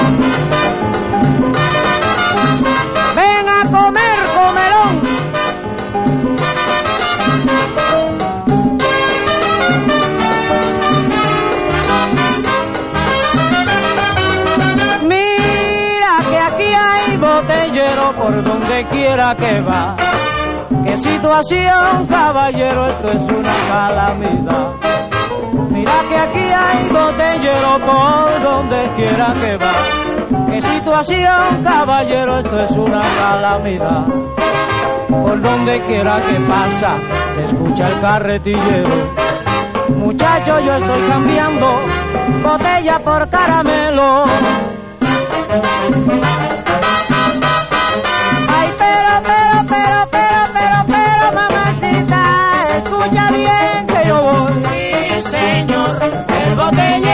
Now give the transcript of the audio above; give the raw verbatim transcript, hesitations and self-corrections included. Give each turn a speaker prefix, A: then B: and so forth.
A: Ven a comer, comelón. Mira que aquí hay botellero por donde quiera que va. Qué situación, caballero, esto es una calamidad. Mira que aquí hay botellero por donde quiera que va. Qué situación, caballero, esto es una calamidad. Por donde quiera que pasa, se escucha el carretillero. Muchacho, yo estoy cambiando botella por caramelo. Ay, pero, pero, pero, pero, pero, pero, mamacita, escucha bien que yo voy.
B: Sí, señor, el botellero